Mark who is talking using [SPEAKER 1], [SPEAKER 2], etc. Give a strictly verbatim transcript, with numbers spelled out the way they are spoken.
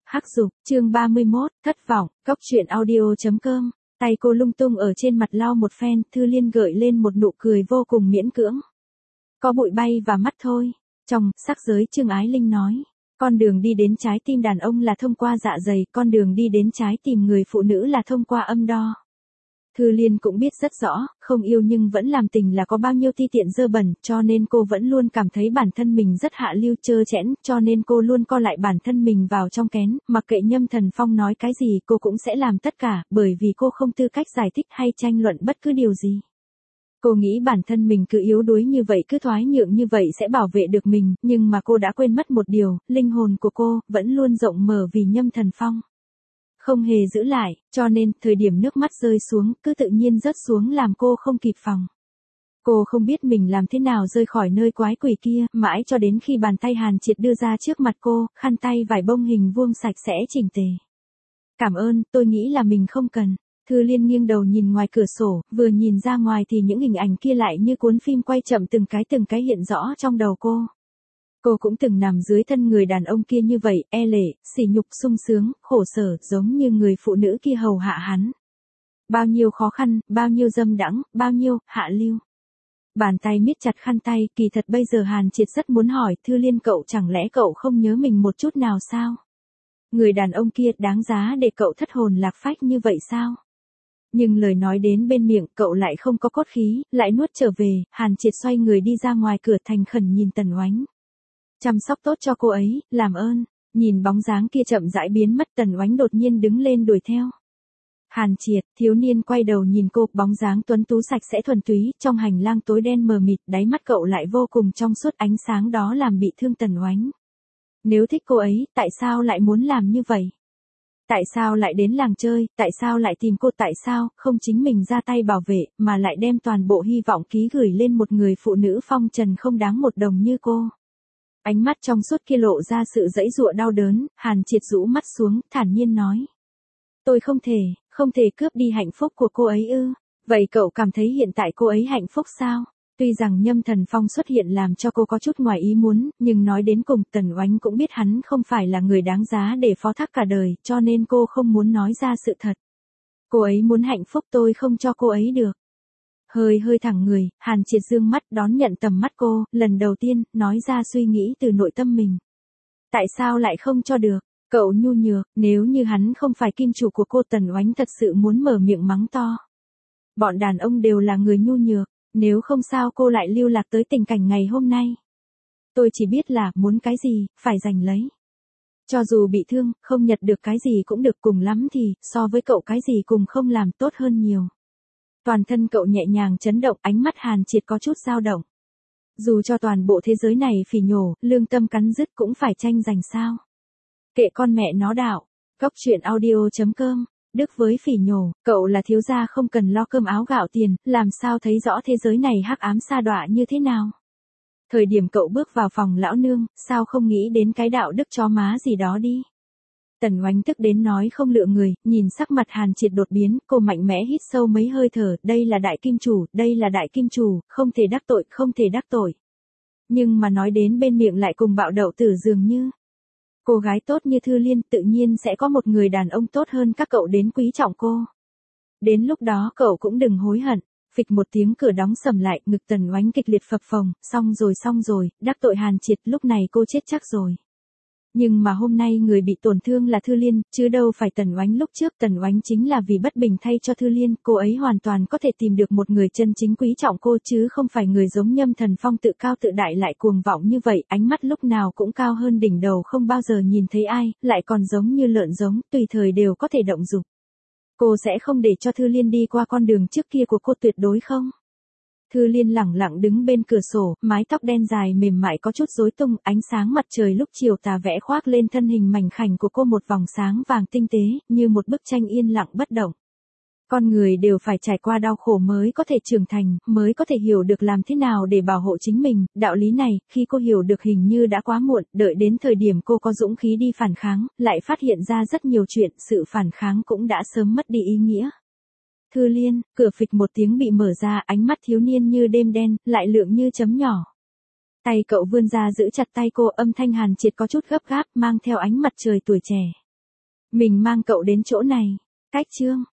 [SPEAKER 1] Hắc Dục, chương ba mươi mốt, thất vọng, cốc truyện audio chấm com. Tay cô lung tung ở trên mặt lau một phen, Thư Liên gợi lên một nụ cười vô cùng miễn cưỡng. Có bụi bay vào mắt thôi. Trong sắc giới Trương Ái Linh nói, con đường đi đến trái tim đàn ông là thông qua dạ dày, con đường đi đến trái tim người phụ nữ là thông qua âm đo. Thư Liên cũng biết rất rõ, không yêu nhưng vẫn làm tình là có bao nhiêu ti tiện dơ bẩn, cho nên cô vẫn luôn cảm thấy bản thân mình rất hạ lưu trơ trẽn, cho nên cô luôn co lại bản thân mình vào trong kén, mặc kệ Nhâm Thần Phong nói cái gì cô cũng sẽ làm tất cả, bởi vì cô không tư cách giải thích hay tranh luận bất cứ điều gì. Cô nghĩ bản thân mình cứ yếu đuối như vậy, cứ thoái nhượng như vậy sẽ bảo vệ được mình, nhưng mà cô đã quên mất một điều, linh hồn của cô vẫn luôn rộng mở vì Nhâm Thần Phong. Không hề giữ lại, cho nên, thời điểm nước mắt rơi xuống, cứ tự nhiên rớt xuống làm cô không kịp phòng. Cô không biết mình làm thế nào rơi khỏi nơi quái quỷ kia, mãi cho đến khi bàn tay Hàn Triệt đưa ra trước mặt cô, khăn tay vải bông hình vuông sạch sẽ chỉnh tề. Cảm ơn, tôi nghĩ là mình không cần. Thư Liên nghiêng đầu nhìn ngoài cửa sổ, vừa nhìn ra ngoài thì những hình ảnh kia lại như cuốn phim quay chậm từng cái từng cái hiện rõ trong đầu cô. Cô cũng từng nằm dưới thân người đàn ông kia như vậy, e lệ, sỉ nhục, sung sướng, khổ sở, giống như người phụ nữ kia hầu hạ hắn. Bao nhiêu khó khăn, bao nhiêu dâm đãng, bao nhiêu hạ lưu. Bàn tay miết chặt khăn tay, kỳ thật bây giờ Hàn Triệt rất muốn hỏi, Thư Liên cậu chẳng lẽ cậu không nhớ mình một chút nào sao? Người đàn ông kia đáng giá để cậu thất hồn lạc phách như vậy sao? Nhưng lời nói đến bên miệng cậu lại không có cốt khí, lại nuốt trở về, Hàn Triệt xoay người đi ra ngoài cửa thành khẩn nhìn Tần Oánh. Chăm sóc tốt cho cô ấy, làm ơn. Nhìn bóng dáng kia chậm rãi biến mất, Tần Oánh đột nhiên đứng lên đuổi theo. Hàn Triệt, thiếu niên quay đầu nhìn cô, bóng dáng tuấn tú sạch sẽ thuần túy, trong hành lang tối đen mờ mịt, đáy mắt cậu lại vô cùng trong suốt, ánh sáng đó làm bị thương Tần Oánh. Nếu thích cô ấy, tại sao lại muốn làm như vậy? Tại sao lại đến làng chơi, tại sao lại tìm cô, tại sao không chính mình ra tay bảo vệ, mà lại đem toàn bộ hy vọng ký gửi lên một người phụ nữ phong trần không đáng một đồng như cô? Ánh mắt trong suốt kia lộ ra sự dãy dụa đau đớn, Hàn Triệt rũ mắt xuống, thản nhiên nói. Tôi không thể, không thể cướp đi hạnh phúc của cô ấy ư. Vậy cậu cảm thấy hiện tại cô ấy hạnh phúc sao? Tuy rằng Nhâm Thần Phong xuất hiện làm cho cô có chút ngoài ý muốn, nhưng nói đến cùng Tần Oánh cũng biết hắn không phải là người đáng giá để phó thác cả đời, cho nên cô không muốn nói ra sự thật. Cô ấy muốn hạnh phúc, tôi không cho cô ấy được. Hơi hơi thẳng người, Hàn Triệt dương mắt đón nhận tầm mắt cô, lần đầu tiên, nói ra suy nghĩ từ nội tâm mình. Tại sao lại không cho được? Cậu nhu nhược, nếu như hắn không phải kim chủ của cô, Tần Oánh thật sự muốn mở miệng mắng to. Bọn đàn ông đều là người nhu nhược, nếu không sao cô lại lưu lạc tới tình cảnh ngày hôm nay. Tôi chỉ biết là, muốn cái gì, phải giành lấy. Cho dù bị thương, không nhặt được cái gì cũng được, cùng lắm thì, so với cậu cái gì cùng không làm tốt hơn nhiều. Toàn thân cậu nhẹ nhàng chấn động, ánh mắt Hàn Triệt có chút dao động. Dù cho toàn bộ thế giới này phỉ nhổ, lương tâm cắn rứt cũng phải tranh giành sao. Kệ con mẹ nó đạo. Cốc truyện audio chấm com. Đức với phỉ nhổ, cậu là thiếu gia không cần lo cơm áo gạo tiền, làm sao thấy rõ thế giới này hắc ám sa đọa như thế nào. Thời điểm cậu bước vào phòng lão nương, sao không nghĩ đến cái đạo đức chó má gì đó đi. Tần Oánh tức đến nói không lựa người, nhìn sắc mặt Hàn Triệt đột biến, cô mạnh mẽ hít sâu mấy hơi thở, đây là đại kim chủ, đây là đại kim chủ, không thể đắc tội, không thể đắc tội. Nhưng mà nói đến bên miệng lại cùng bạo đậu tử dường như. Cô gái tốt như Thư Liên tự nhiên sẽ có một người đàn ông tốt hơn các cậu đến quý trọng cô. Đến lúc đó cậu cũng đừng hối hận. Phịch một tiếng cửa đóng sầm lại, ngực Tần Oánh kịch liệt phập phồng, xong rồi xong rồi, đắc tội Hàn Triệt, lúc này cô chết chắc rồi. Nhưng mà hôm nay người bị tổn thương là Thư Liên, chứ đâu phải Tần Oánh. Lúc trước Tần Oánh chính là vì bất bình thay cho Thư Liên, cô ấy hoàn toàn có thể tìm được một người chân chính quý trọng cô chứ không phải người giống Nhâm Thần Phong tự cao tự đại lại cuồng vọng như vậy, ánh mắt lúc nào cũng cao hơn đỉnh đầu không bao giờ nhìn thấy ai, lại còn giống như lợn giống, tùy thời đều có thể động dục. Cô sẽ không để cho Thư Liên đi qua con đường trước kia của cô tuyệt đối không? Thư Liên lẳng lặng đứng bên cửa sổ, mái tóc đen dài mềm mại có chút rối tung, ánh sáng mặt trời lúc chiều tà vẽ khoác lên thân hình mảnh khảnh của cô một vòng sáng vàng tinh tế, như một bức tranh yên lặng bất động. Con người đều phải trải qua đau khổ mới có thể trưởng thành, mới có thể hiểu được làm thế nào để bảo hộ chính mình, đạo lý này, khi cô hiểu được hình như đã quá muộn, đợi đến thời điểm cô có dũng khí đi phản kháng, lại phát hiện ra rất nhiều chuyện, sự phản kháng cũng đã sớm mất đi ý nghĩa. Thư Liên, cửa phịch một tiếng bị mở ra, ánh mắt thiếu niên như đêm đen, lại lượng như chấm nhỏ. Tay cậu vươn ra giữ chặt tay cô, âm thanh Hàn Triệt có chút gấp gáp, mang theo ánh mặt trời tuổi trẻ. Mình mang cậu đến chỗ này. Cách chương.